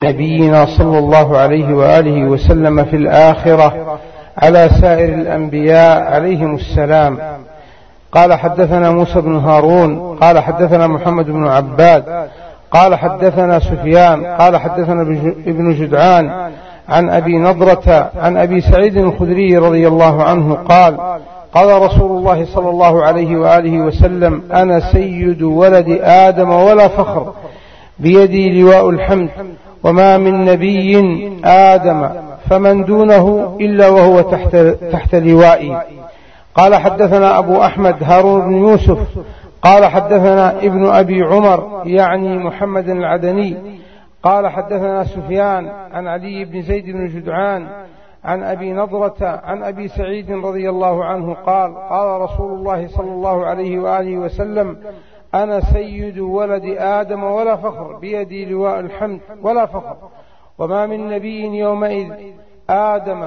نبينا صلى الله عليه وآله وسلم في الآخرة على سائر الأنبياء عليهم السلام. قال حدثنا موسى بن هارون قال حدثنا محمد بن عباد قال حدثنا سفيان قال حدثنا ابن جدعان عن أبي نضرة عن أبي سعيد الخدري رضي الله عنه قال قال رسول الله صلى الله عليه وآله وسلم: أنا سيد ولد آدم ولا فخر، بيدي لواء الحمد، وما من نبي آدم فمن دونه إلا وهو تحت لوائي. قال حدثنا أبو أحمد هارون بن يوسف قال حدثنا ابن أبي عمر يعني محمد العدني قال حدثنا سفيان عن علي بن زيد بن جدعان عن أبي نضرة عن أبي سعيد رضي الله عنه قال قال رسول الله صلى الله عليه وآله وسلم: أنا سيد ولد آدم ولا فخر، بيدي لواء الحمد ولا فخر، وما من نبي يومئذ آدم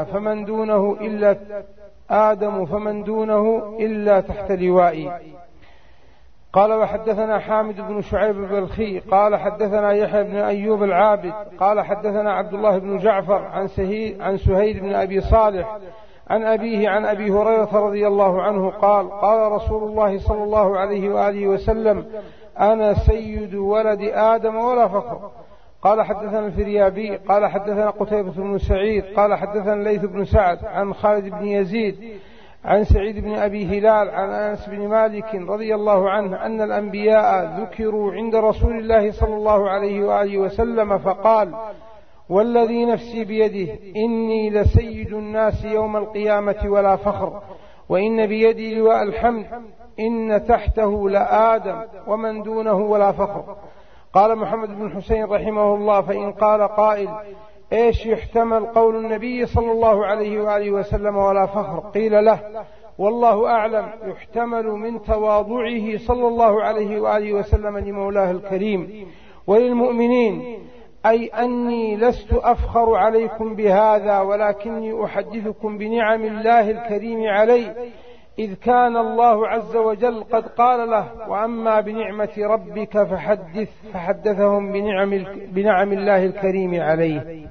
فمن دونه إلا تحت لوائي. قال وحدثنا حامد بن شعيب البلخي قال حدثنا يحيى بن أيوب العابد قال حدثنا عبد الله بن جعفر عن سهيل بن أبي صالح عن أبيه عن أبي هريرة رضي الله عنه قال قال رسول الله صلى الله عليه وآله وسلم: أنا سيد ولد آدم ولا فخر. قال حدثنا الفريابي قال حدثنا قتيبة بن سعيد قال حدثنا الليث بن سعد عن خالد بن يزيد عن سعيد بن أبي هلال عن أنس بن مالك رضي الله عنه أن الأنبياء ذكروا عند رسول الله صلى الله عليه وآله وسلم فقال: والذي نفسي بيده إني لسيد الناس يوم القيامة ولا فخر، وإن بيدي لواء الحمد، إن تحته لآدم ومن دونه ولا فخر. قال محمد بن حسين رحمه الله: فإن قال قائل: إيش يحتمل قول النبي صلى الله عليه وآله وسلم ولا فخر؟ قيل له: والله أعلم، يحتمل من تواضعه صلى الله عليه وآله وسلم لمولاه الكريم وللمؤمنين، أي أني لست أفخر عليكم بهذا، ولكني أحدثكم بنعم الله الكريم علي، إذ كان الله عز وجل قد قال له: وأما بنعمة ربك فحدثهم بنعم الله الكريم عليه.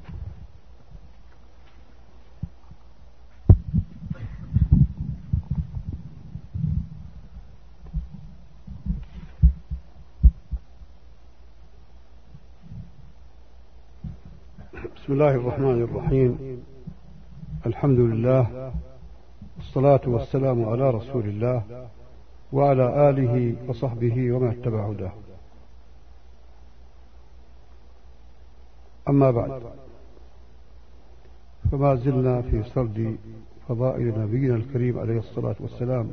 بسم الله الرحمن الرحيم. الحمد لله والصلاة والسلام على رسول الله وعلى آله وصحبه ومن اتبع هداه. أما بعد، فما زلنا في سرد فضائل نبينا الكريم عليه الصلاة والسلام.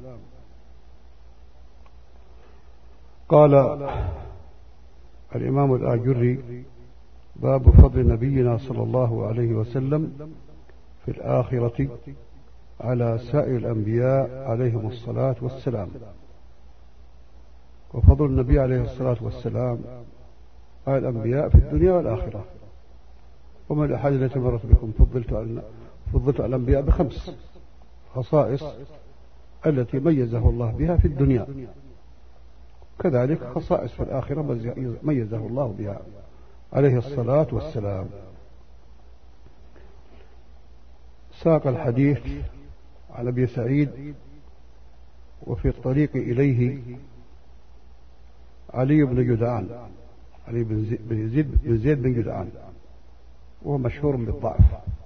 قال الإمام الآجري: باب فضل نبينا صلى الله عليه وسلم في الآخرة على سائر الأنبياء عليهم الصلاة والسلام. وفضل النبي عليه الصلاة والسلام على الأنبياء في الدنيا والآخرة. ومن الأحاديث التي مرت بكم فضلت على الأنبياء ب5 خصائص التي ميزه الله بها في الدنيا، كذلك خصائص في الآخرة ميزه الله بها عليه الصلاة والسلام. ساق الحديث عن أبي سعيد وفي الطريق إليه علي بن جدعان، علي بن زيد بن جدعان، وهو مشهور بالضعف،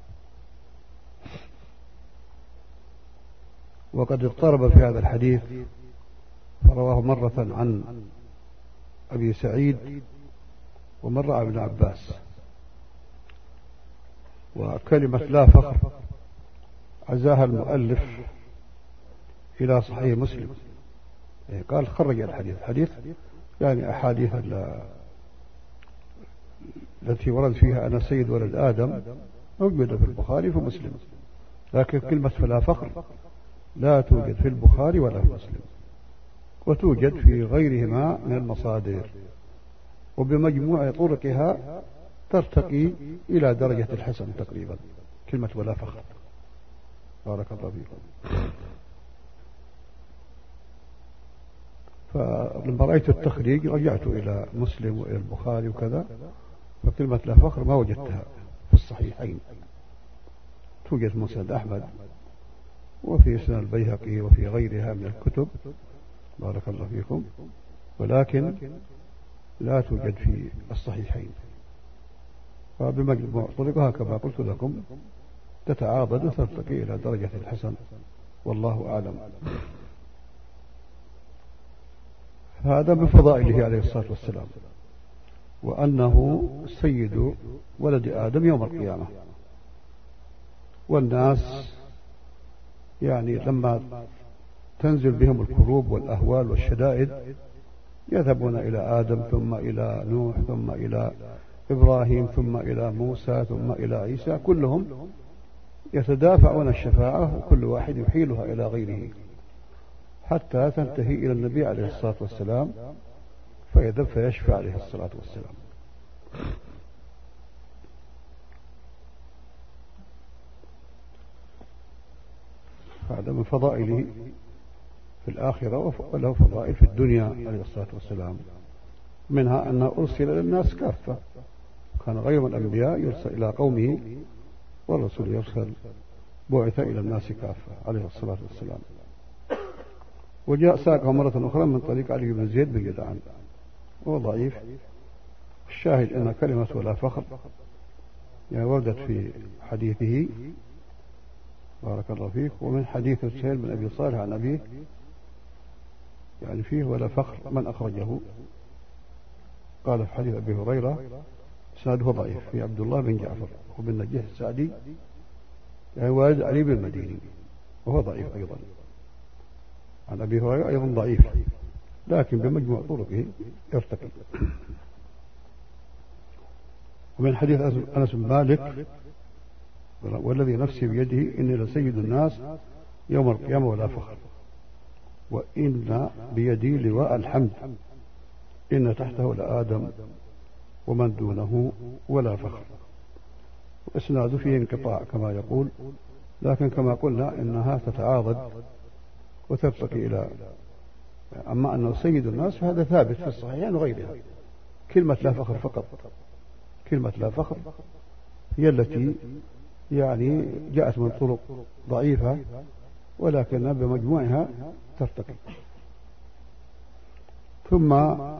وقد اضطرب في هذا الحديث، فرواه مرة عن أبي سعيد ومرة عن ابن عباس. وكلمة لا فخر عزاها المؤلف إلى صحيح مسلم، قال خرج الحديث يعني أحاديث التي ورد فيها أنا سيد ولد آدم موجودة في البخاري وفي مسلم، لكن كلمة فلا فخر لا توجد في البخاري ولا في مسلم، وتوجد في غيرهما من المصادر، وبمجموع طرقها ترتقي إلى درجة الحسن تقريبا كلمة ولا فخر. بارك الله فيكم. فلما رأيت التخريج رجعت إلى مسلم وإلى البخاري وكذا، فكلمة لا فخر ما وجدتها في الصحيحين، توجد مسند أحمد وفي سنن البيهقي وفي غيرها من الكتب، بارك الله فيكم، ولكن لا توجد في الصحيحين. فبمجموع طرقها كما قلت لكم تتعاضد وترتقي إلى درجة الحسن، والله أعلم. هذا من فضائله عليه الصلاة والسلام، وأنه سيد ولد آدم يوم القيامة. والناس يعني لما تنزل بهم الكروب والأهوال والشدائد يذهبون إلى آدم، ثم إلى نوح، ثم إلى إبراهيم، ثم إلى موسى، ثم إلى عيسى، كلهم يتدافعون الشفاعة، وكل واحد يحيلها إلى غيره حتى تنتهي إلى النبي عليه الصلاة والسلام فيذهب فيشفع عليه الصلاة والسلام. هذا من فضائله في الآخرة، وله فضائل في الدنيا عليه الصلاة والسلام، منها أنه أرسل للناس كافة، كان غير الأنبياء يرسل إلى قومه، والرسول يرسل بعث إلى الناس كافة عليه الصلاة والسلام. وجاء ساقه مرة أخرى من طريق علي بن زيد بن جدعان، وهو ضعيف. الشاهد أن كلمة ولا فخر يعني وردت في حديثه، بارك الله فيك، ومن حديث سهيل بن أبي صالح عن أبيه يعني فيه ولا فخر من أخرجه. قال في حديث أبي هريرة سنده ضعيف في عبد الله بن جعفر وبن نجيح السعدي يعني والد علي بن المديني، وهو ضعيف أيضا. عن أبي هريرة أيضا ضعيف، لكن بمجموع طرقه يرتقي. ومن حديث أنس بن مالك والذي نفسي بيده إني لسيد الناس يوم القيامة ولا فخر، وإن بيدي لواء الحمد، إن تحته لآدم ومن دونه ولا فخر. وإسناد فيه انقطاع كما يقول، لكن كما قلنا إنها تتعاضد وترتقي إلى، أما أنه سيد الناس فهذا ثابت في الصحيحين وغيرها. كلمة لا فخر فقط، كلمة لا فخر هي التي يعني جاءت من طرق ضعيفة، ولكنها بمجموعها ترتقي. ثم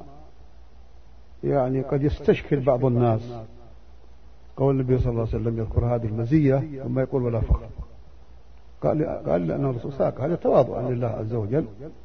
يعني قد يستشكل بعض الناس قول النبي صلى الله عليه وسلم يذكر هذه المزية ثم يقول ولا فخر، قال لأن الرسول ساق هذا تواضعا لله عز وجل،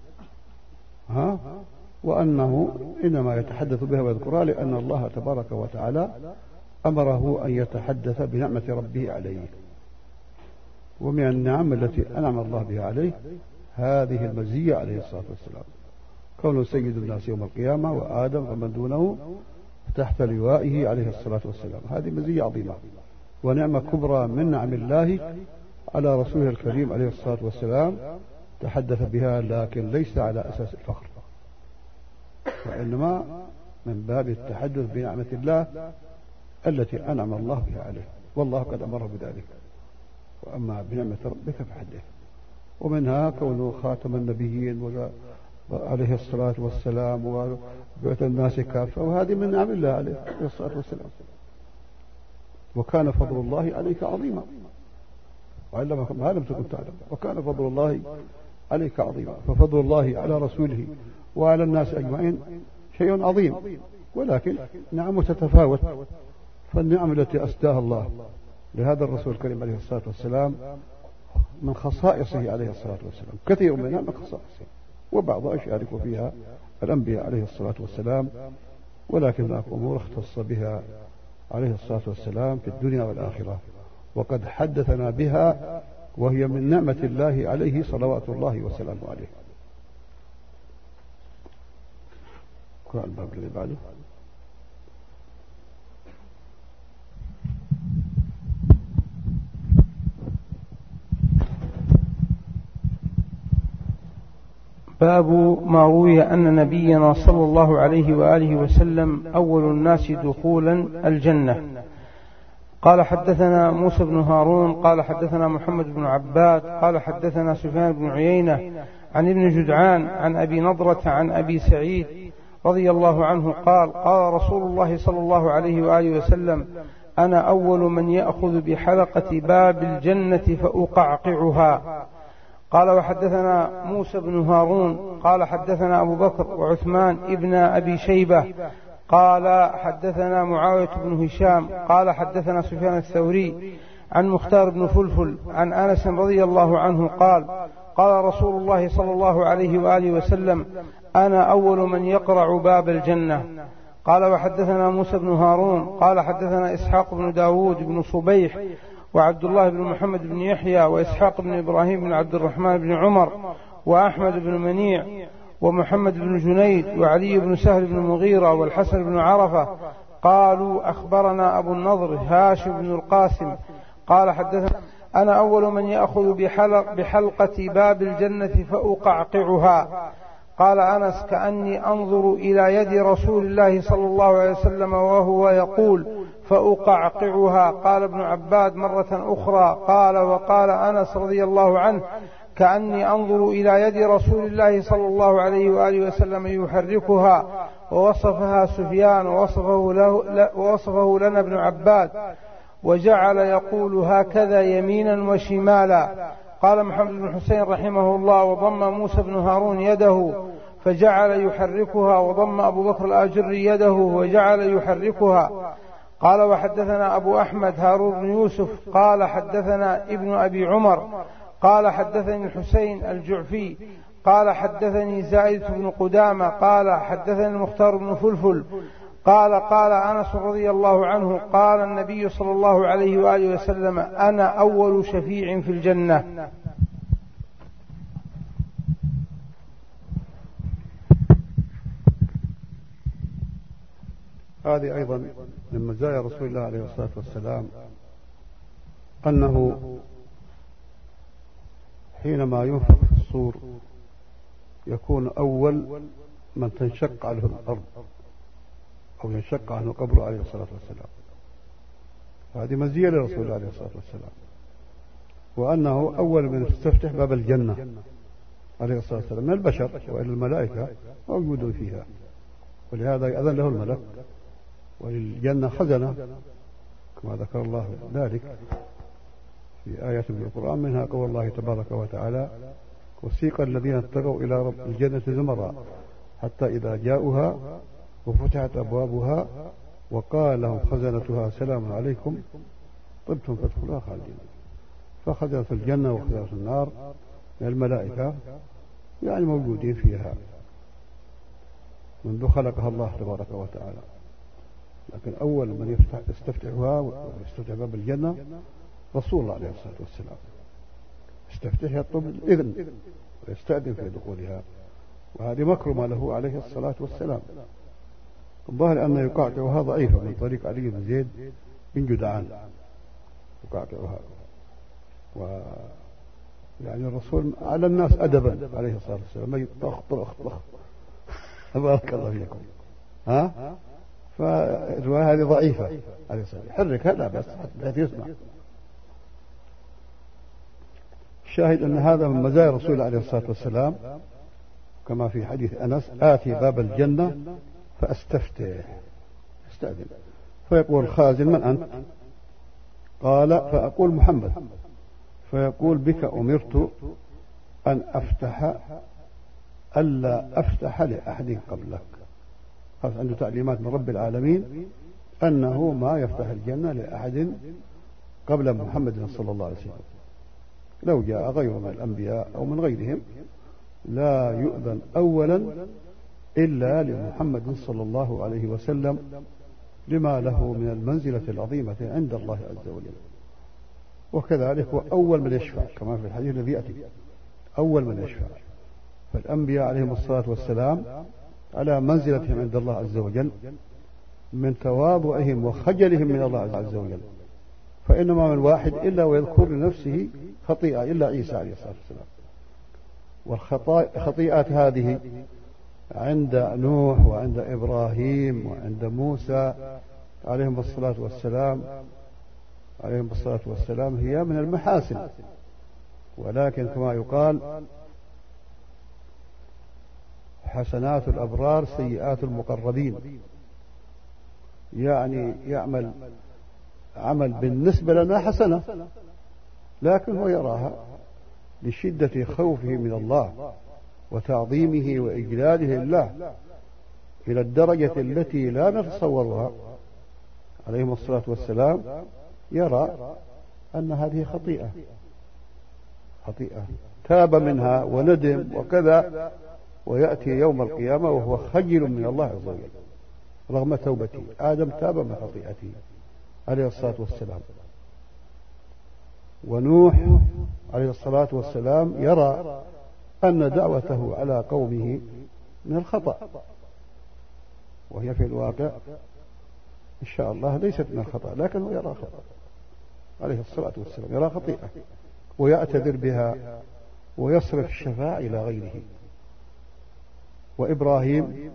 وأنه إنما يتحدث بها ويذكرها لأن الله تبارك وتعالى أمره أن يتحدث بنعمة ربه عليه. ومن النعم التي أنعم الله بها عليه هذه المزية عليه الصلاة والسلام، كونه سيد الناس يوم القيامة، وآدم ومن دونه تحت لوائه عليه الصلاة والسلام. هذه مزية عظيمة ونعمة كبرى من نعم الله على رسوله الكريم عليه الصلاة والسلام، تحدث بها لكن ليس على أساس الفخر، وإنما من باب التحدث بنعمة الله التي أنعم الله بها عليه، والله قد أمره بذلك. وأما بنعمة ربك فحدث. ومنها كونه خاتم النبيين عليه الصلاة والسلام وبعث الناس كافة، وهذه من نعم الله عليه الصلاة والسلام. وكان فضل الله عليك عظيما وعلمك ما لم تكن تعلم، وكان فضل الله عليك عظيما. ففضل الله على رسوله وعلى الناس أجمعين شيء عظيم، ولكن نعمه تتفاوت. فالنعم التي أسداها الله لهذا الرسول الكريم عليه الصلاة والسلام من خصائصه عليه الصلاة والسلام، كثير منها من خصائصه، وبعضها يشارك فيها الأنبياء عليه الصلاة والسلام، ولكن هناك أمور اختص بها عليه الصلاة والسلام في الدنيا والآخرة، وقد حدثنا بها، وهي من نعمة الله عليه صلوات الله وسلامه عليه. قرأ الباب الذي بعده. باب ما روي أن نبينا صلى الله عليه وآله وسلم أول الناس دخولا الجنة. قال حدثنا موسى بن هارون قال حدثنا محمد بن عباد قال حدثنا سفيان بن عيينة عن ابن جدعان عن أبي نضرة عن أبي سعيد رضي الله عنه قال: قال رسول الله صلى الله عليه وآله وسلم: أنا أول من يأخذ بحلقة باب الجنة فأقعقعها. قال: وحدثنا موسى بن هارون قال حدثنا أبو بكر وعثمان ابن أبي شيبة قال حدثنا معاوية بن هشام قال حدثنا سفيان الثوري عن مختار بن فلفل عن أنس رضي الله عنه قال: قال رسول الله صلى الله عليه وآله وسلم: أنا أول من يقرع باب الجنة. قال: وحدثنا موسى بن هارون قال حدثنا إسحاق بن داود بن صبيح وعبد الله بن محمد بن يحيى وإسحاق بن إبراهيم بن عبد الرحمن بن عمر وأحمد بن منيع ومحمد بن جنيد وعلي بن سهل بن المغيرة والحسن بن عرفة قالوا: أخبرنا أبو النضر هاشم بن القاسم قال حدثنا: أنا أول من يأخذ بحلقة باب الجنة فأقعقعها. قال أنس: كأني أنظر إلى يد رسول الله صلى الله عليه وسلم وهو يقول: فأقعقعها. قال ابن عباد مرة أخرى قال: وقال أنس رضي الله عنه: كأني أنظر إلى يد رسول الله صلى الله عليه وآله وسلم يحركها. ووصفها سفيان ووصفه لنا ابن عباد، وجعل يقول هكذا يمينا وشمالا. قال محمد بن حسين رحمه الله: وضم موسى بن هارون يده فجعل يحركها، وضم أبو بكر الآجري يده وجعل يحركها. قال: وحدثنا أبو أحمد هارون بن يوسف قال حدثنا ابن أبي عمر قال حدثني الحسين الجعفي قال حدثني زائد بن قدامة قال حدثني المختار بن فلفل قال: قال أنس رضي الله عنه: قال النبي صلى الله عليه وآله وسلم: أنا أول شفيع في الجنة. هذه أيضا من مزايا رسول الله عليه الصلاة والسلام، أنه حينما ينفخ في الصور يكون أول من تنشق عنه الأرض أو ينشق عنه قبره عليه الصلاة والسلام. هذه مزية لرسول الله عليه الصلاة والسلام، وأنه أول من تستفتح باب الجنة عليه الصلاة والسلام من البشر، وإلى الملائكة موجود فيها، ولهذا يأذن له الملك. وللجنة خزنة كما ذكر الله ذلك في آية من القرآن، منها قول الله تبارك وتعالى: وسيق الذين اتقوا إلى رب الجنة زمرا حتى إذا جاءوها وفتحت أبوابها وقال لهم خزنتها سلام عليكم طبتم فادخلوها خالدين. فخزنة الجنة وخزنة النار من الملائكة يعني موجودين فيها منذ خلقها الله تبارك وتعالى، لكن أول من يستفتحها ويستفتح باب الجنة رسول الله عليه الصلاة والسلام. يستفتح يطلب الإذن ويستأذن في دخولها، وهذه مكرمة له عليه الصلاة والسلام. الظاهر أن يقعقعها ضعيفة من طريق علي بن زيد بن جدعان يقعقعها، يعني الرسول على الناس أدبا عليه الصلاة والسلام، ما يطخ طخ طخ بارك الله فيكم. فالرواية هذه ضعيفة عليه الصلاة والسلام، حرك هذا بس حتى يسمع. الشاهد أن هذا من مزايا الرسول عليه الصلاة والسلام، كما في حديث أنس: آتي باب الجنة فأستفتح، استأذن، فيقول الخازن: من أنت؟ قال: فأقول: محمد. فيقول: بك أمرت أن أفتح ألا أفتح لأحد قبلك. خلاص عنده تعليمات من رب العالمين أنه ما يفتح الجنة لأحد قبل محمد صلى الله عليه وسلم. لو جاء غيره من الأنبياء أو من غيرهم لا يؤذن أولا إلا لمحمد صلى الله عليه وسلم، لما له من المنزلة العظيمة عند الله عز وجل. وكذلك هو أول من يشفع كما في الحديث الذي يأتي، أول من يشفع. فالأنبياء عليهم الصلاة والسلام على منزلتهم عند الله عز وجل من تواضعهم وخجلهم من الله عز وجل، فإنما من واحد إلا ويذكر لنفسه خطيئة إلا عيسى عليه الصلاة والسلام. والخطيئات هذه عند نوح وعند إبراهيم وعند موسى عليهم الصلاة والسلام هي من المحاسن، حسنات الأبرار سيئات المقربين، يعني يعمل عمل بالنسبة لنا حسنة، لكن هو يراها لشدة خوفه من الله وتعظيمه وإجلاله لله إلى الدرجة التي لا نتصورها عليهم الصلاة والسلام، يرى أن هذه خطيئة تاب منها وندم وكذا، ويأتي يوم القيامة وهو خجل من الله عز وجل رغم توبته. آدم تاب من خطيئته عليه الصلاة والسلام، ونوح عليه الصلاة والسلام يرى أن دعوته على قومه من الخطأ، وهي في الواقع إن شاء الله ليست من الخطأ، لكن هو يرى خطأ عليه الصلاة والسلام، يرى خطيئة ويعتذر بها ويصرف الشفاعة إلى غيره. وإبراهيم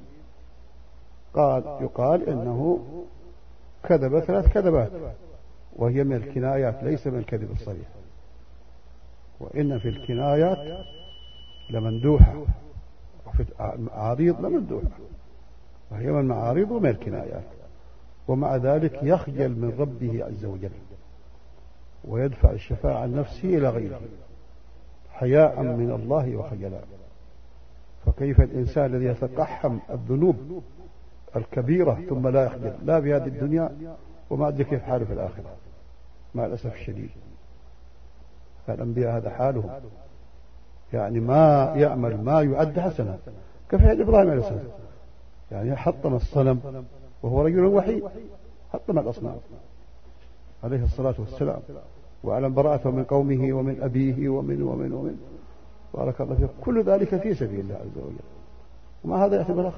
يقال إنه كذب 3 كذبات، وهي من الكنايات ليس من الكذب الصريح، وإن في الكنايات لمندوحة وفي العاريض لمندوحة، وهي من المعاريض ومن الكنايات. ومع ذلك يخجل من ربه عز وجل ويدفع الشفاعة عن نفسه إلى غيره حياء من الله وخجلا. فكيف الإنسان الذي يتقحم الذنوب الكبيرة ثم لا يخجل لا في هذه الدنيا، وما أدري كيف حاله في الآخرة مع الأسف الشديد. الأنبياء هذا حالهم، يعني ما يعمل ما يعد حسنة كفعل إبراهيم عليه السلام، يعني حطم الصنم وهو رجل وحيد، حطم الأصنام عليه الصلاة والسلام، وأعلم براءته من قومه ومن أبيه ومن بارك الله فيه. كل ذلك في سبيل الله عز وجل، وما هذا يعتبرها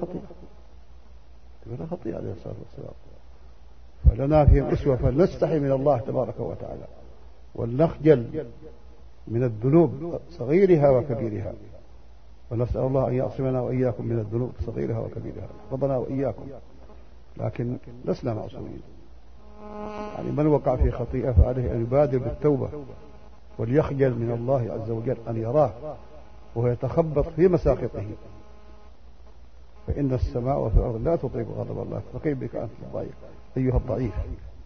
خطيئة عليه الصلاة والسلام. فلنا فيهم أسوة، فلنستحي من الله تبارك وتعالى ولنخجل من الذنوب صغيرها وكبيرها، ونسأل الله أن يعصمنا وإياكم من الذنوب صغيرها وكبيرها، ربنا وإياكم. لكن لسنا معصومين، يعني من وقع في خطيئة فعليه أن يبادر بالتوبة وليخجل من الله عز وجل أن يراه وهو يتخبط في مساقطه، فإن السماء وفي الأرض لا تطيق غضب الله، فكيف بك أنت الضعيف أيها الضعيف.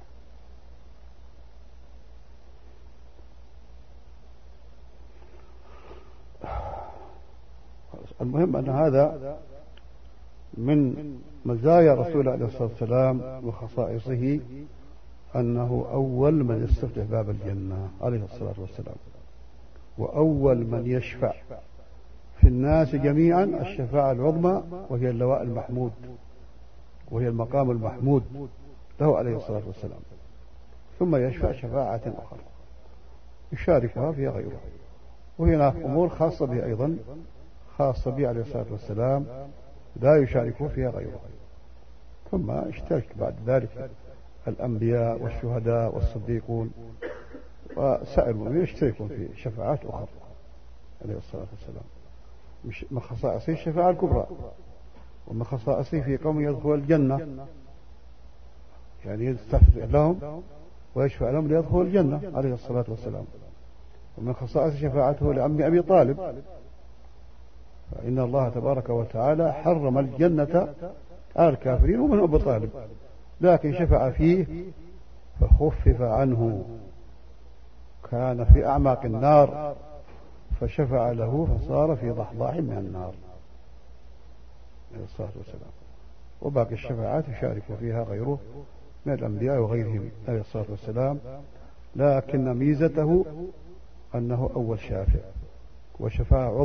المهم أن هذا من مزايا رسول عليه الصلاة والسلام وخصائصه أنه أول من يستفتح باب الجنة عليه الصلاة والسلام، وأول من يشفع في الناس جميعا الشفاعة العظمى، وهي اللواء المحمود، وهي المقام المحمود له عليه الصلاة والسلام. ثم يشفع شفاعة أخرى يشاركها فيها غيره، وهناك أمور خاصة به أيضا، خاصة به عليه الصلاة والسلام لا يشاركه فيها غيره. ثم اشترك بعد ذلك الأنبياء والشهداء والصديقون وسائر المؤمنين يشتركون في شفاعات أخرى عليه الصلاة والسلام. من خصائصه الشفاعة الكبرى، ومن خصائصه في قوم يدخل الجنة، يعني يستفتح لهم ويشفع لهم ليدخلوا الجنة عليه الصلاة والسلام. ومن خصائص شفاعته لعم أبي طالب، فإن الله تبارك وتعالى حرم الجنة على الكافرين ومن أبي طالب، لكن شفع فيه فخفف عنه، كان في أعماق النار فشفع له فصار في ضحضاح من النار عليه الصلاة والسلام. وباقي الشفاعات يشارك فيها غيره من الأنبياء وغيرهم عليه الصلاة والسلام، لكن ميزته أنه أول شافع وشفاعة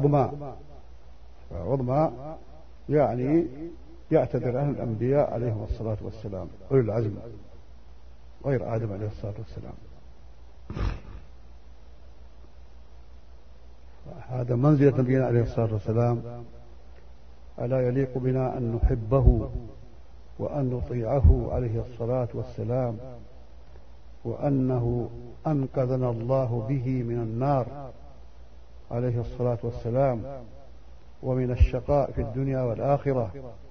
عظمى، يعني يعتذر عن الأنبياء عليهم الصلاة والسلام أولي العزم غير آدم عليه الصلاة والسلام. هذا منزلة نبينا عليه الصلاة والسلام، ألا يليق بنا أن نحبه وأن نطيعه عليه الصلاة والسلام، وأنه أنقذنا الله به من النار عليه الصلاة والسلام ومن الشقاء في الدنيا والآخرة،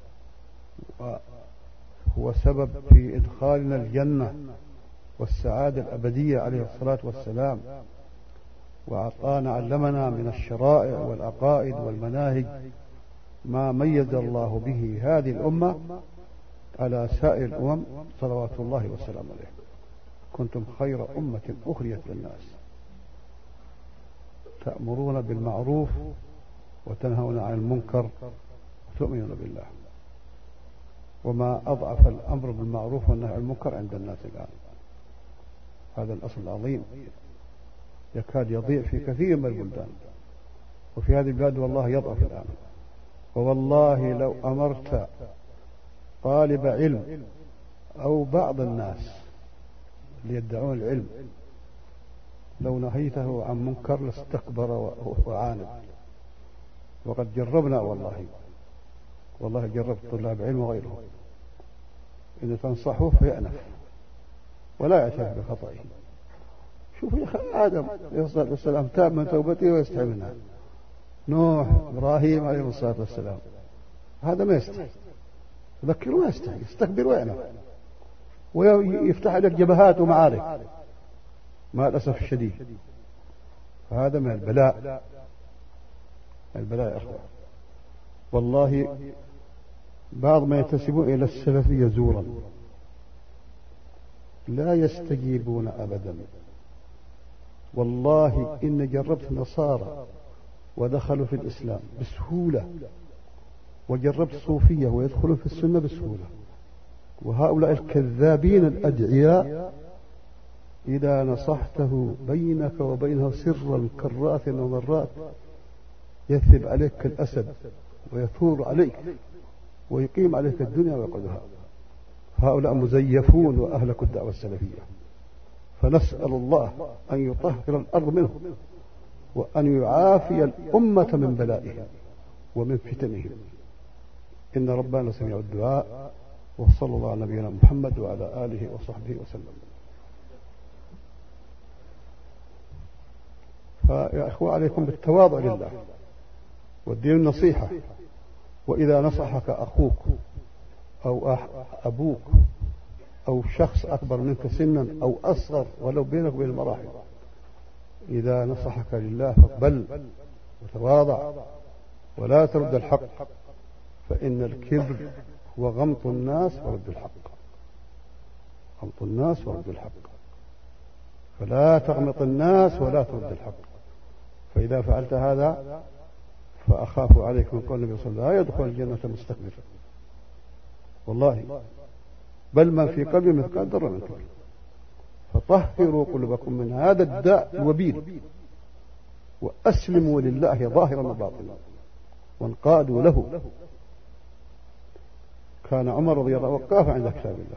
وهو سبب في إدخالنا الجنة والسعادة الأبدية عليه الصلاة والسلام، وأعطانا علمنا من الشرائع والعقائد والمناهج ما ميز الله به هذه الأمة على سائر الأمم صلوات الله والسلام عليه. كنتم خير أمة أخرجت للناس تأمرون بالمعروف وتنهون عن المنكر وتؤمنون بالله. وما أضعف الأمر بالمعروف والنهي عن المنكر عند الناس الآن. هذا الأصل العظيم يكاد يضيع في كثير من البلدان، وفي هذه البلاد والله يضعف الآن. ووالله لو أمرت طالب علم أو بعض الناس اللي يدعون العلم لو نهيته عن منكر لاستكبر وعاند. وقد جربنا والله جربت طلاب علم وغيرهم، إذا تنصحوه فيأنف ولا يعترف بخطئه. شوف يا أخي آدم عليه الصلاة والسلام تاب من توبته ويستحي منها. نوح إبراهيم عليه الصلاة والسلام هذا ما يستحي، يذكر ما يستحي، يستكبر ويأنف ويفتح لك جبهات ومعارك مع الأسف الشديد. فهذا من البلاء يا أخوة. والله بعض ما ينتسبون إلى السلفية زورا لا يستجيبون أبدا. والله إن جربت نصارى ودخلوا في الإسلام بسهولة، وجربت صوفية ويدخلوا في السنة بسهولة. وهؤلاء الكذابين الأدعياء إذا نصحته بينك وبينه سرا كرات ومرات يثب عليك كالأسد ويثور عليك ويقيم عليك الدنيا ويقعدها. هؤلاء مزيفون وأهلكوا الدعوة السلفية. فنسأل الله أن يطهر الأرض منهم وأن يعافي الأمة من بلائهم ومن فتنهم. إن ربنا سميع الدعاء. وصلى الله على نبينا محمد وعلى آله وصحبه وسلم. فيا إخوة عليكم بالتواضع لله والدين النصيحة. وإذا نصحك أخوك أو أبوك أو شخص أكبر منك سنا أو أصغر ولو بينك وبين المراحل، إذا نصحك لله فاقبل وتواضع ولا ترد الحق، فإن الكبر هو غمط الناس ورد الحق. غمط الناس ورد الحق. فلا تغمط الناس ولا ترد الحق. فإذا فعلت هذا فأخاف عليك من قول النبي صلى الله عليه وسلم لا يدخل الجنة مستكبر. والله بل من في قلبه مثقال ذرة من كبر. فطهروا قلوبكم من هذا الداء الوبيل وأسلموا لله ظاهرا وباطنا وانقادوا له. كان عمر رضي الله عنه وقافا عند كتاب الله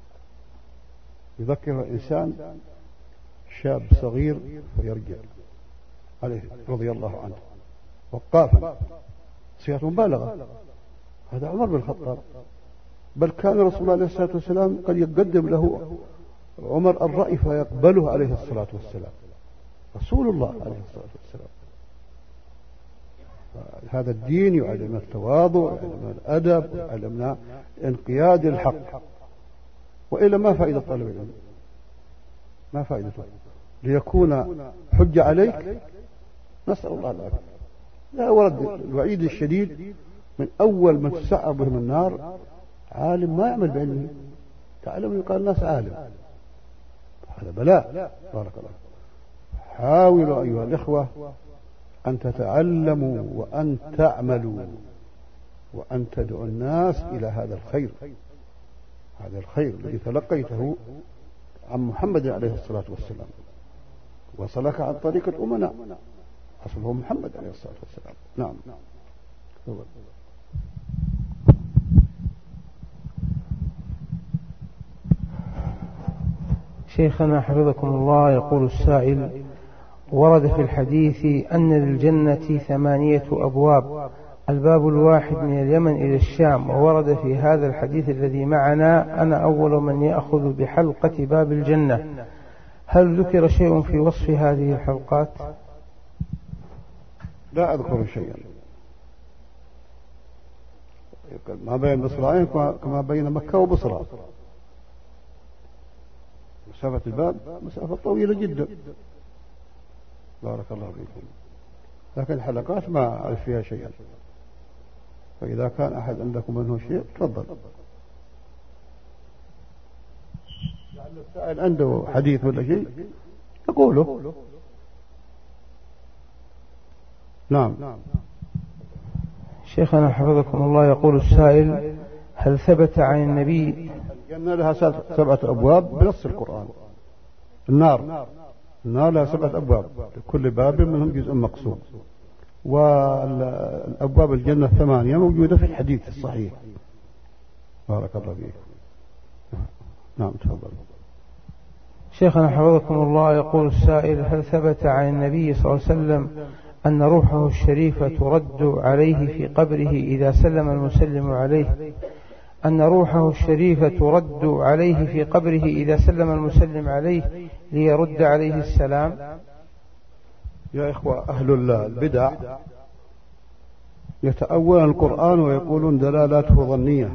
يذكر الإنسان شاب صغير فيرجع عليه رضي الله عنه وقافا، صيغة مبالغة. هذا عمر بن الخطاب. بل كان رسول الله عليه الصلاة والسلام قد يقدم له عمر الرأي فيقبله عليه الصلاة والسلام. رسول الله عليه الصلاة والسلام. هذا الدين يعلمنا التواضع ويعلمنا الأدب ويعلمنا انقياد الحق. وإلا ما فائدة طالب العلم؟ ما فائدته؟ ليكون حجة عليك؟ نسأل الله العافية. لا ورد الوعيد الشديد من أول من تسعر بهم النار عالم ما يعمل بعلمه. تعلم يقال الناس عالم، هذا بلاء. بارك الله. حاولوا أيها الإخوة أن تتعلموا وأن تعملوا وأن تدعوا الناس إلى هذا الخير. هذا الخير الذي تلقيته عن محمد عليه الصلاة والسلام وصلك عن طريق الأمناء أصله محمد عليه الصلاة والسلام. نعم. شيخنا حفظكم الله، يقول السائل: ورد في الحديث أن للجنة 8 أبواب، الباب الواحد من اليمن إلى الشام، وورد في هذا الحديث الذي معنا: أنا أول من يأخذ بحلقة باب الجنة. هل ذكر شيء في وصف هذه الحلقات؟ لا أذكر شيئا. ما بين بصرين كما بين مكة وبصرى. مسافة الباب مسافة طويلة جدا. بارك الله فيكم. لكن الحلقات ما أعرف فيها شيئا. فإذا كان أحد عندكم منه شيء تفضل. لعل السائل عنده حديث ولا شيء يقوله. نعم. شيخنا حفظكم الله، يقول السائل: هل ثبت عن النبي الجنة لها 7 أبواب بنص القرآن. النار لها 7 أبواب، كل باب منهم جزء مقسوم، والأبواب الجنة 8 موجودة في الحديث الصحيح. بارك الله فيك. نعم تفضل. شيخنا حفظكم الله، يقول السائل: هل ثبت عن النبي صلى الله عليه وسلم أن روحه الشريفة ترد عليه في قبره إذا سلم المسلم عليه؟ أن روحه الشريفة ترد عليه في قبره إذا سلم المسلم عليه ليرد عليه السلام. يا إخوة، أهل البدع يتأولون القرآن ويقولون دلالاته ظنية،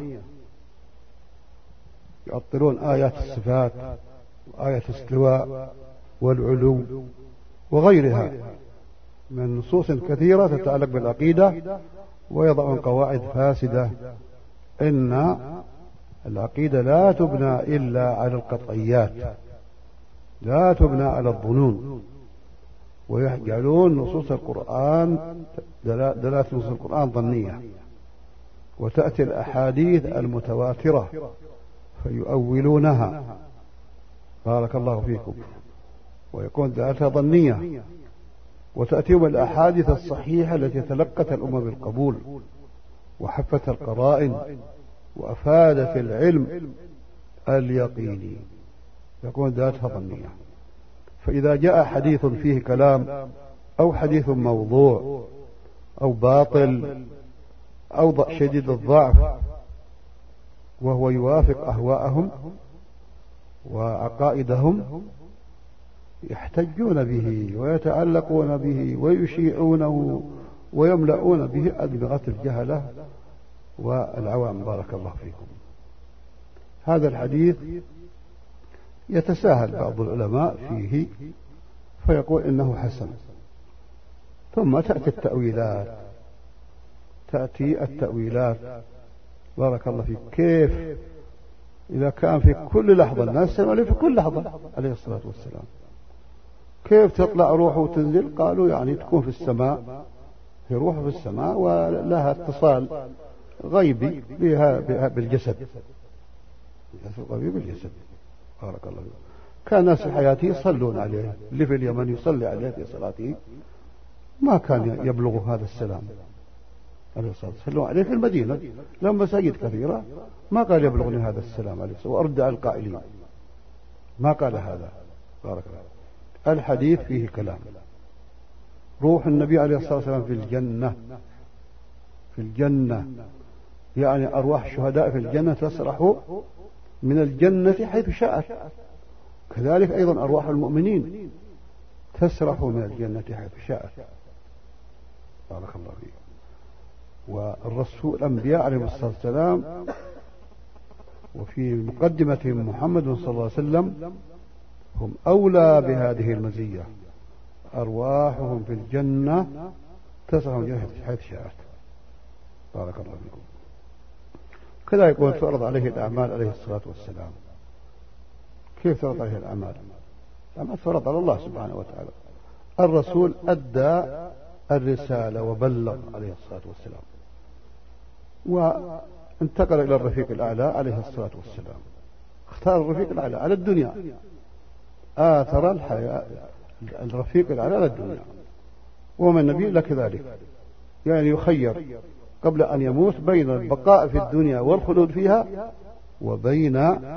يعطلون آيات الصفات وآية الاستواء والعلو وغيرها من نصوص كثيرة تتعلق بالعقيدة، ويضعون قواعد فاسدة. إن العقيدة لا تبنى إلا على القطعيات، لا تبنى على الظنون، ويجعلون نصوص القرآن دلالة نصوص القرآن ظنية، وتأتي الأحاديث المتواترة فيؤولونها. بارك الله فيكم. ويكون دلالتها ظنية، وتأتيهم الأحاديث الصحيحة التي تلقت الأمة بالقبول وحفت القرائن وأفادت العلم اليقيني، يكون دلالتها ظنية. فإذا جاء حديث فيه كلام أو حديث موضوع أو باطل أو شديد الضعف وهو يوافق أهواءهم وعقائدهم، يحتجون به ويتعلقون به ويشيعونه ويملؤون به أدمغة الجهلة والعوام. بارك الله فيكم. هذا الحديث يتساهل بعض العلماء فيه فيقول إنه حسن، ثم تأتي التأويلات. بارك الله فيك. كيف إذا كان في كل لحظة الناس سلم عليه في كل لحظة عليه الصلاة والسلام، كيف تطلع روحه وتنزل؟ قالوا يعني تكون في السماء، هي روحه في السماء ولها اتصال غيبي بها بالجسد، غيبي بالجسد. بارك الله فيك. كان الناس في حياته يصلون عليه، اللي في اليمن يصلي عليه في صلاته، ما كان يبلغ هذا السلام عليه الصلاة والسلام. يصلون عليه في المدينة لهم مساجد كثيرة، ما قال يبلغني هذا السلام عليه الصلاة والسلام، وأرد على القائلين ما قال هذا. بارك الله. الحديث فيه كلام. روح النبي عليه الصلاة والسلام في الجنة، يعني أرواح الشهداء في الجنة تسرح من الجنة حيث شاءت، كذلك أيضا أرواح المؤمنين تسرح من الجنة حيث شاءت. بارك الله فيك. والرسول الأنبياء عليهم الصلاة والسلام وفي مقدمتهم محمد صلى الله عليه وسلم هم أولى بهذه المزية، أرواحهم في الجنة تسرح من الجنة حيث شاءت. بارك الله فيكم. كذا يقول تعرض عليه الأعمال عليه الصلاة والسلام. كيف تعرض عليه الأعمال؟ الأعمال تعرض على الله سبحانه وتعالى. الرسول أدى الرسالة وبلغ عليه الصلاة والسلام، وانتقل إلى الرفيق الأعلى عليه الصلاة والسلام. اختار الرفيق الأعلى على الدنيا، آثر الحياة الرفيق الأعلى على الدنيا. ومن النبي لك ذلك، يعني يخير قبل أن يموت بين البقاء في الدنيا والخلود فيها وبين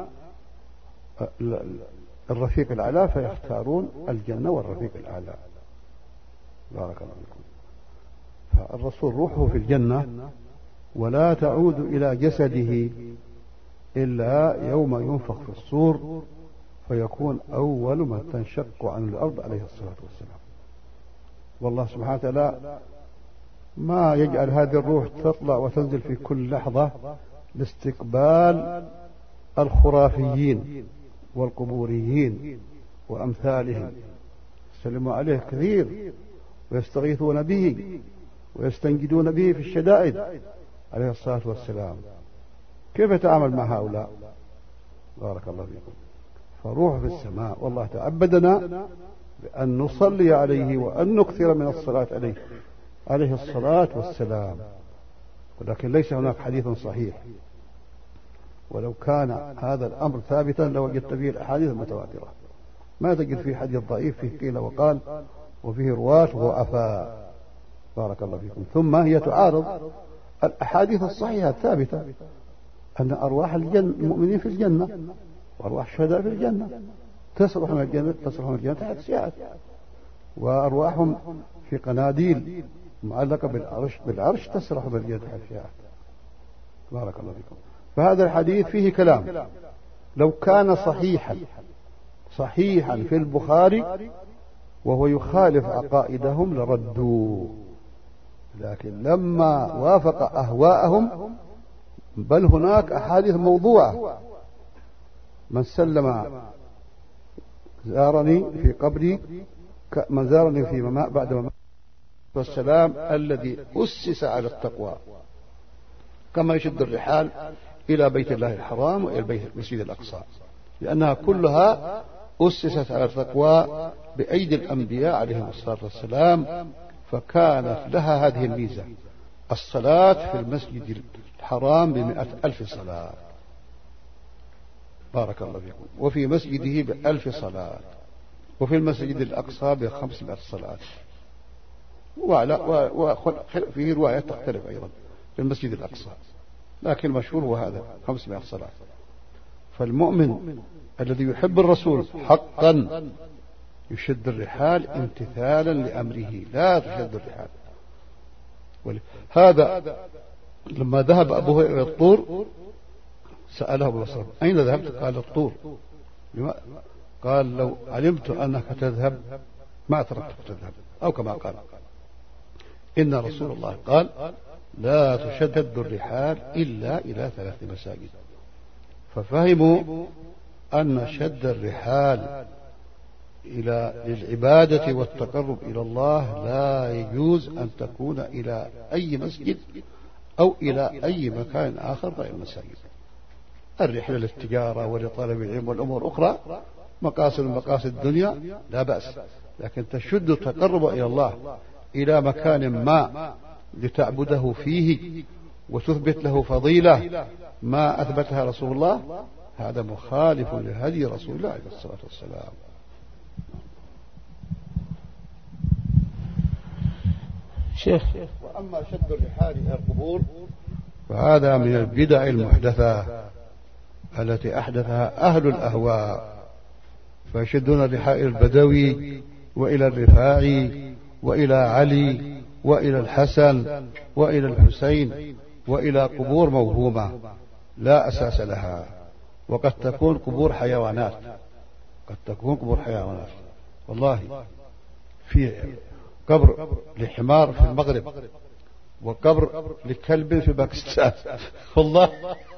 الرفيق الأعلى، فيختارون الجنة والرفيق الأعلى. بارك الله فيكم. فالرسول روحه في الجنة ولا تعود إلى جسده إلا يوم ينفخ في الصور فيكون أول من تنشق عن الأرض عليه الصلاة والسلام. والله سبحانه وتعالى ما يجعل هذه الروح تطلع وتنزل في كل لحظة لاستقبال الخرافيين والقبوريين وأمثالهم، يسلموا عليه كثير ويستغيثون به ويستنجدون به في الشدائد، عليه الصلاة والسلام، كيف يتعامل مع هؤلاء؟ بارك الله فيكم. فروح في السماء، والله تعبدنا بأن نصلي عليه وأن نكثر من الصلاة عليه عليه الصلاة والسلام. ولكن ليس هناك حديث صحيح، ولو كان هذا الأمر ثابتا لوجدت فيه الأحاديث المتواترة، ما تجد فيه حديث ضعيف فيه قيل وقال وفيه رواة ضعفاء. بارك الله فيكم. ثم هي تعارض الأحاديث الصحيحة الثابتة أن أرواح المؤمنين في الجنة وأرواح الشهداء في الجنة، تصرخ من الجنة تحت سيئات، وأرواحهم في قناديل معلقة بالعرش تصرخ من الجنة تحت سيئات. بارك الله فيكم. فهذا الحديث فيه كلام، لو كان صحيحا في البخاري وهو يخالف عقائدهم لردوه، لكن لما وافق أهواءهم، بل هناك أحاديث موضوعة: من سلم زارني في قبري من زارني في بعد ما والسلام الذي أسس على التقوى، كما يشد الرحال إلى بيت الله الحرام وإلى المسجد الأقصى، لأنها كلها أسست على التقوى بأيدي الأنبياء عليهم الصلاة والسلام، فكانت لها هذه الميزة: الصلاة في المسجد الحرام ب100,000 صلاة، بارك الله فيكم، وفي مسجده ب1000 صلاة، وفي المسجد الأقصى ب500 صلاة، وفيه رواية تختلف أيضا في المسجد الأقصى، لكن المشهور هو هذا 500 صلاة. فالمؤمن الذي يحب الرسول حقا يشد الرحال امتثالا لأمره، لا تشد الرحال. هذا لما ذهب أبوه إلى الطور سأله أبو بصر: أين ذهبت؟ قال: الطور. قال: لو علمت أنك تذهب ما تركتك تذهب، أو كما قال. إن رسول الله قال: لا تشدد الرحال إلا إلى 3 مساجد. ففهموا أن شد الرحال للعبادة والتقرب إلى الله لا يجوز أن تكون إلى أي مسجد أو إلى أي مكان آخر غير المساجد. الرحلة للتجارة ولطلب العلم والأمور الأخرى مقاصد من مقاصد الدنيا لا بأس، لكن تشد التقرب إلى الله إلى مكان ما لتعبده فيه وتثبت له فضيلة ما أثبتها رسول الله، هذا مخالف لهدي رسول الله عليه الصلاة والسلام. شيخ. وأما شد الرحال إلى القبور فهذا من البدع المحدثة التي أحدثها أهل الأهواء، فيشدون الرحال إلى البدوي وإلى الرفاعي وإلى علي وإلى الحسن وإلى الحسين وإلى قبور موهومة لا أساس لها، وقد تكون قبور حيوانات، والله في قبر لحمار في المغرب وقبر لكلب في باكستان والله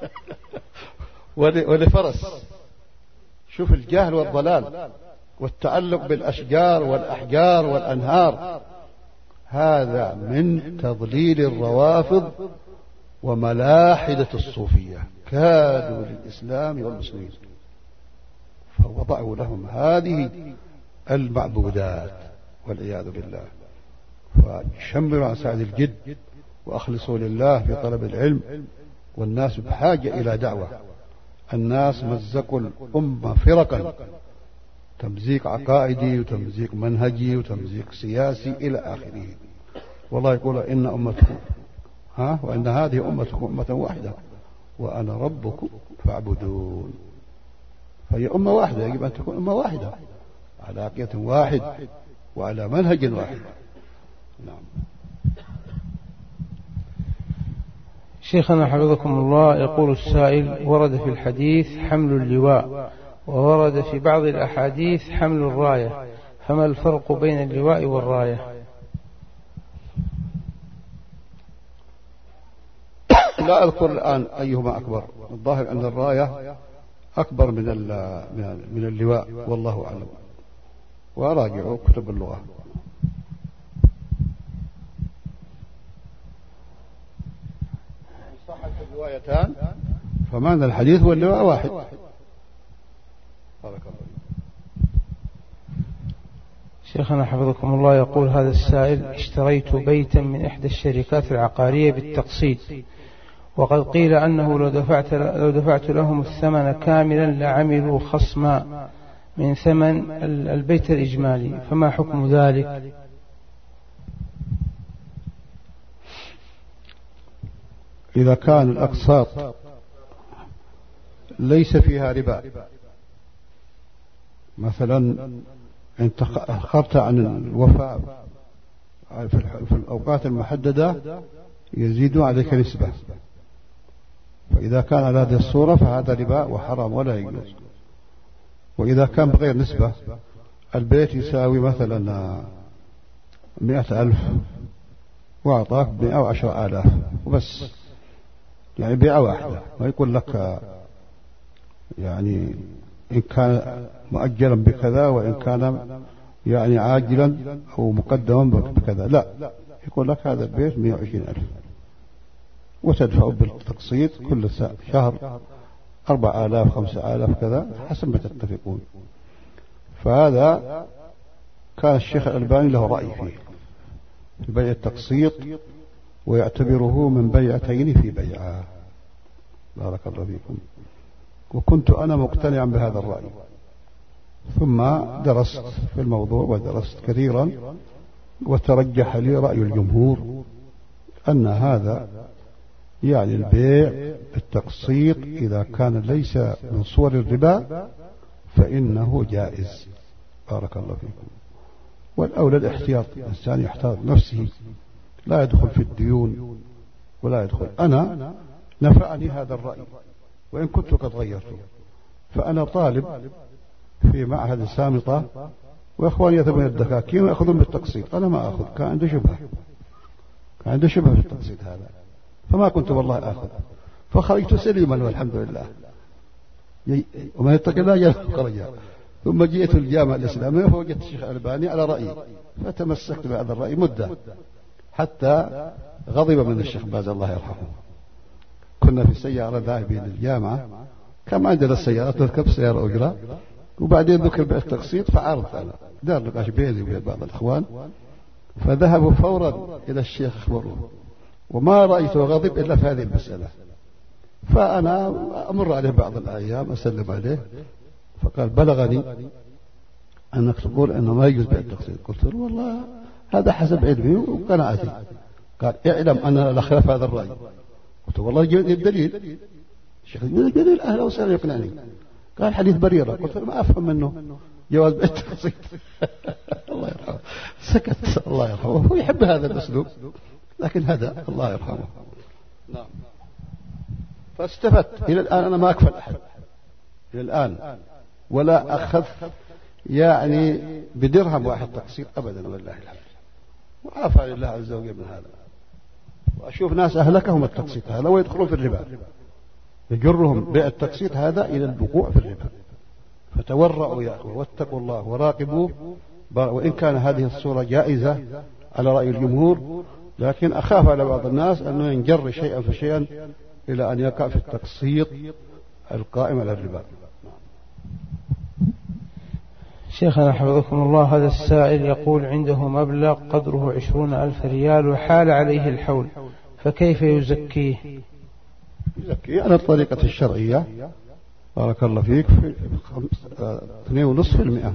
ولفرس. شوف الجهل والضلال والتعلق بالأشجار والأحجار والأنهار، هذا من تضليل الروافض وملاحدة الصوفية، كادوا للإسلام والمسلمين، فوضعوا لهم هذه المعبودات والعياذ بالله. فشمروا عن سعد الجد وأخلصوا لله في طلب العلم، والناس بحاجة إلى دعوة. الناس مزقوا الأمة فرقا، تمزيق عقائدي وتمزيق منهجي وتمزيق سياسي إلى آخره. والله يقول: إن أمتكم وإن هذه أمتكم أمة واحدة وأنا ربكم فاعبدون. فهي أمة واحدة، يجب أن تكون أمة واحدة على عقيدة واحد وعلى منهج واحد. نعم. شيخنا حفظكم الله، يقول السائل: ورد في الحديث حمل اللواء، وورد في بعض الأحاديث حمل الراية، فما الفرق بين اللواء والراية؟ لا أذكر الآن أيهما أكبر، الظاهر أن الراية أكبر من اللواء، والله أعلم، وراجعوا كتب اللغة. روايتان فمعنى الحديث هو اللواء واحد. بارك الله. شيخنا حفظكم الله يقول هذا السائل: اشتريت بيتا من إحدى الشركات العقارية بالتقسيط، وقد قيل أنه لو دفعت لهم الثمن كاملا لعملوا خصما من ثمن البيت الإجمالي، فما حكم ذلك؟ إذا كان الأقساط ليس فيها ربا، مثلا أنت أخرت عن الوفاء في الأوقات المحددة يزيد عليك نسبة، فإذا كان على هذه الصورة فهذا ربا وحرام ولا يجوز. وإذا كان بغير نسبة، البيت يساوي مثلا 100,000 وأعطاك 110,000 وبس، يعني بيعة واحدة، ما يقول لك يعني إن كان مؤجلا بكذا وإن كان يعني عاجلا أو مقدما بكذا، لا، يقول لك هذا البيت 120,000 وتدفع بالتقسيط كل شهر 4,000 5,000 كذا حسب ما تتفقون. فهذا كان الشيخ الألباني له رأي فيه في بيع التقسيط، ويعتبره من بيعتين في بيعة. بارك الله فيكم. وكنت أنا مقتنعا بهذا الرأي، ثم درست في الموضوع ودرست كثيرا، وترجح لي رأي الجمهور أن هذا يعني البيع بالتقسيط إذا كان ليس من صور الربا فإنه جائز. بارك الله فيكم. والأولى الاحتياط، الإنسان يحتاط نفسه، لا يدخل في الديون ولا يدخل. أنا نفعني هذا الرأي وإن كنت قد غيرته، فأنا طالب في معهد السامطة، وإخواني يذهبون الدكاكين ويأخذون بالتقسيط، أنا ما أخذ، كان عندي شبهة في التقسيط هذا، فما كنت والله أخذ، فخرجت سليما والحمد لله. وما يتق الله يجعل خرجا. ثم جئت الجامعة الإسلامية فوجدت الشيخ الألباني على رأيي، فتمسكت بهذا الرأي مدة حتى غضب من الشيخ باز الله يرحمه. كنا في سيارة ذاهبين للجامعة، كان عندنا السيارة تركب سيارة أجرة، وبعدين ذكر بالتقسيط فعرضت أنا، دار نقاش بيني وبين بعض الإخوان، فذهبوا فورا إلى الشيخ أخبروه، وما رأيته غضب إلا في هذه المسألة. فأنا أمر عليه بعض الأيام أسلم عليه، فقال: بلغني أنك تقول أنه ما يجوز بيع التقسيط. قلت له: والله هذا حسب علمي وقناعتي. قال: اعلم أنا لا خلاف هذا الرأي. قلت: والله الدليل. الشيخ يقول: الدليل أهلا وسهلا يقنعني. قال: حديث بريرة. قلت له: ما أفهم منه جواز بيع التقسيط. الله يرحمه، سكت الله يرحمه. هو يحب هذا الأسلوب، لكن هذا الله يرحمه. نعم. فاستفدت إلى الآن، أنا ما أكفل أحد إلى الآن، ولا أخذ يعني بدرهم واحد تقسيط أبدا، والله الحمد. وعافى لله عز وجل من هذا. وأشوف ناس أهلكهم التقسيط هذا ويدخلون في الربا، يجرهم بيع التقسيط هذا إلى الوقوع في الربا. فتورعوا يا أخوة واتقوا الله وراقبوه. وإن كان هذه الصورة جائزة على رأي الجمهور، لكن أخاف على بعض الناس أنه ينجر شيئا فشيئا إلى أن يقع في التقسيط القائم على الربا. شيخنا حفظكم الله، هذا السائل يقول عنده مبلغ قدره 20,000 ريال وحال عليه الحول، فكيف يزكيه؟ يزكيه على الطريقة الشرعية. بارك الله فيك. 2.5%،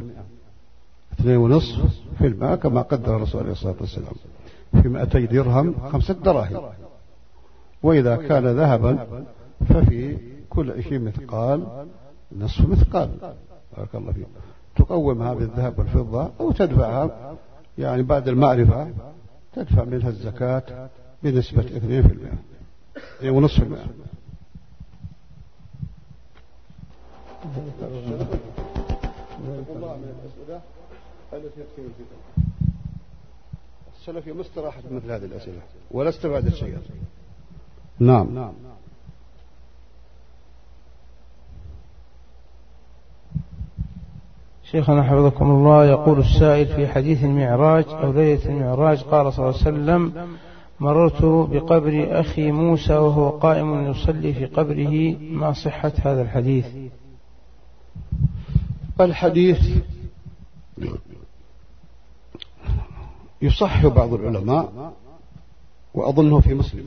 2.5% كما قدر الرسول عليه الصلاة والسلام. في 200 درهم 5 دراهم. وإذا كان ذهبا ففي كل شيء مثقال، نصف مثقال. بارك الله فيك. تقومها بالذهب والفضة أو تدفعها يعني بعد المعرفة، تدفع منها الزكاة بنسبة 2%، 2.5%. السلفي ما استراحت مثل هذه الأسئلة ولا استبعد الشيء. نعم. شيخنا حفظكم الله، يقول السائل: في حديث المعراج أو ليلة المعراج قال صلى الله عليه وسلم: مررت بقبر أخي موسى وهو قائم يصلي في قبره، ما صحة هذا الحديث؟ الحديث يصح بعض العلماء وأظنه في مسلم،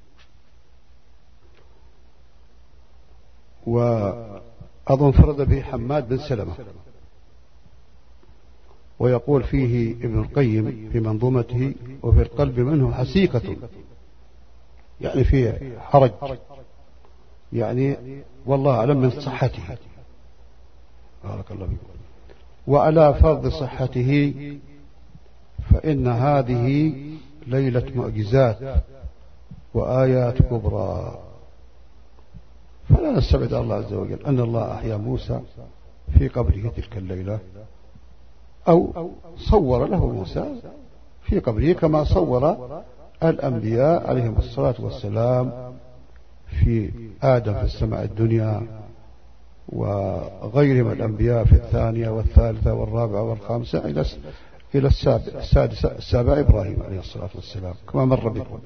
وأظن فرد به حماد بن سلمة، ويقول فيه ابن القيم في منظومته: وفي القلب منه حسيقة، يعني فيه حرج، يعني والله أعلم من صحته، بارك الله فيكم. وعلى فرض صحته فإن هذه ليلة معجزات وآيات كبرى، فلا نستبعد الله عز وجل أن الله أحيا موسى في قبره تلك الليلة، أو صور له موسى في قبره كما صور الأنبياء عليهم الصلاة والسلام في آدم في السماء الدنيا، وغيرهم الأنبياء في الثانية والثالثة والرابعة والخامسة إلى السابع إبراهيم عليه الصلاة والسلام كما مر بكم.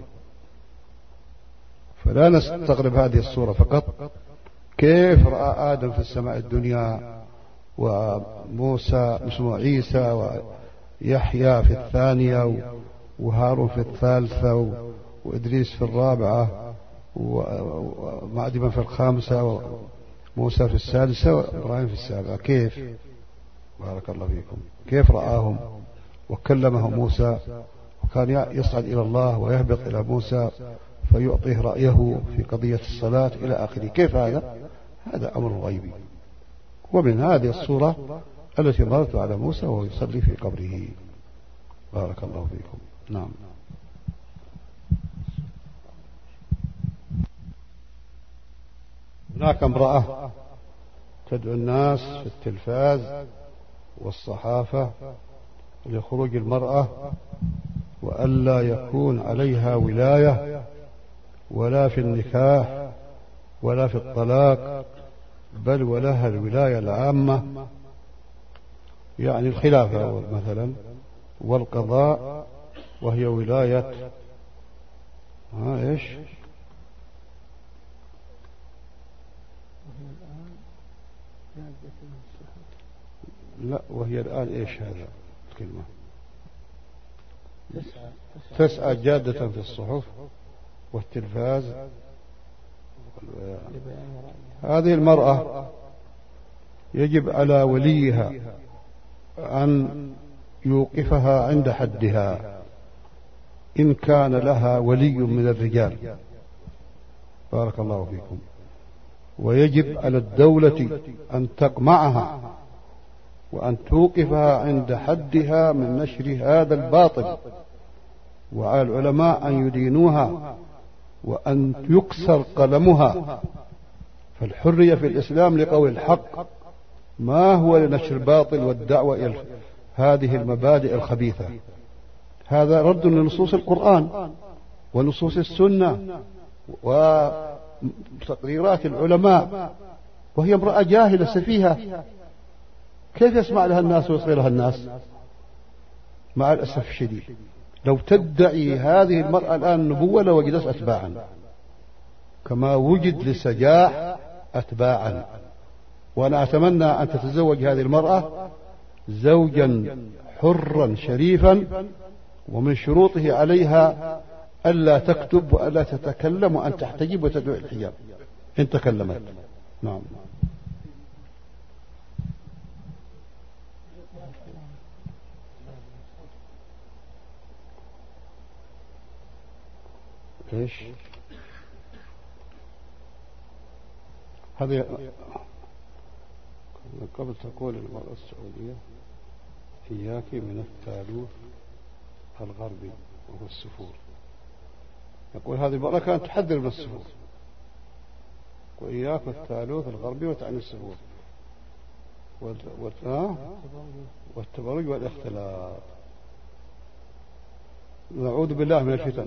فلا نستغرب هذه الصورة فقط، كيف رأى آدم في السماء الدنيا، وموسى اسمه عيسى، ويحيى في الثانية، وهارون في الثالثة، وإدريس في الرابعة، ومعدما في الخامسة، وموسى في السادسة، وإبراهيم في السابعة. كيف؟ بارك الله فيكم. كيف رآهم وكلمه موسى، وكان يصعد إلى الله ويهبط إلى موسى فيعطيه رأيه في قضية الصلاة إلى آخره. كيف هذا؟ هذا أمر غيبي. ومن هذه الصورة التي مرت على موسى وهو يصلي في قبره. بارك الله فيكم. نعم. هناك امرأة تدعو الناس في التلفاز والصحافة لخروج المرأة وألا يكون عليها ولاية ولا في النكاح ولا في الطلاق، بل ولها الولاية العامة، يعني الخلافة مثلا والقضاء، وهي ولاية ايش؟ لا، وهي الآن ايش هذا الكلمة؟ تسعى جادة في الصحف والتلفاز. هذه المرأة يجب على وليها أن يوقفها عند حدها إن كان لها ولي من الرجال. بارك الله فيكم. ويجب على الدولة أن تقمعها وأن توقفها عند حدها من نشر هذا الباطل، وعلى العلماء أن يدينوها وأن يكسر قلمها. فالحرية في الإسلام لقول الحق، ما هو لنشر الباطل والدعوة إلى هذه المبادئ الخبيثة. هذا رد لنصوص القرآن ونصوص السنة وتقريرات العلماء، وهي امرأة جاهلة سفيهة، كيف يسمع لها الناس ويصغي لها الناس؟ مع الأسف الشديد لو تدعي هذه المرأة الآن النبوة لوجدت أتباعا، كما وجد لسجاح أتباعا. وأنا أتمنى أن تتزوج هذه المرأة زوجا حرا شريفا، ومن شروطه عليها ألا تكتب وألا تتكلم وأن تحتجب وتدعو الحجاب إن تكلمت. نعم. ايش هذه؟ قبل تقول المرأة السعودية: إياك من الثالوث الغربي وهو السفور. يقول هذه المرأة كانت تحذر من السفور، وإياك الثالوث الغربي وتعني السفور والتبرج والاختلاط. نعوذ بالله من الفتن،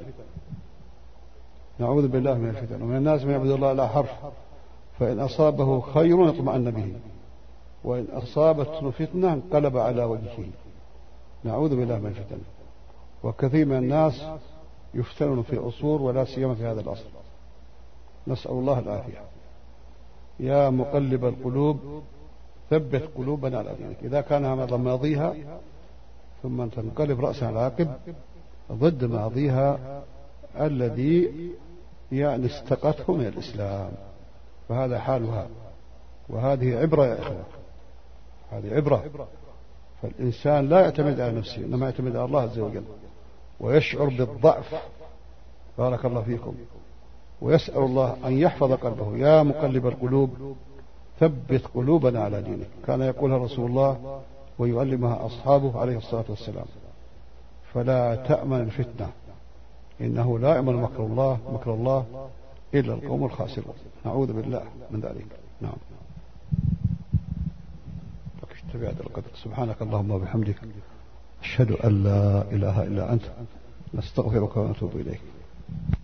نعوذ بالله من الفتن. ومن الناس من يعبد الله على حرف، فإن أصابه خير اطمأن به، وإن أصابته فتنة انقلب على وجهه. نعوذ بالله من الفتن. وكثير من الناس يفتنون في أصول ولا سيما في هذا الأصل. نسأل الله العافية. يا مقلب القلوب ثبت قلوبنا على دينك. إذا كان هذا ماضيها ثم تنقلب رأسها على العاقب ضد ماضيها الذي يعني استقته من الإسلام، فهذا حالها. وهذه عبرة يا إخوة، هذه عبرة. فالإنسان لا يعتمد على نفسه، إنما يعتمد على الله عز وجل، ويشعر بالضعف. بارك الله فيكم. ويسأل الله أن يحفظ قلبه. يا مقلب القلوب ثبت قلوبنا على دينك. كان يقولها رسول الله ويعلمها أصحابه عليه الصلاة والسلام. فلا تأمن الفتنة، إنه لا يأمن مكر الله إلا القوم الخاسرون. نعوذ بالله من ذلك. نعم. تبعد القدر. سبحانك اللهم وبحمدك، أشهد أن لا إله إلا أنت، نستغفرك ونتوب إليك.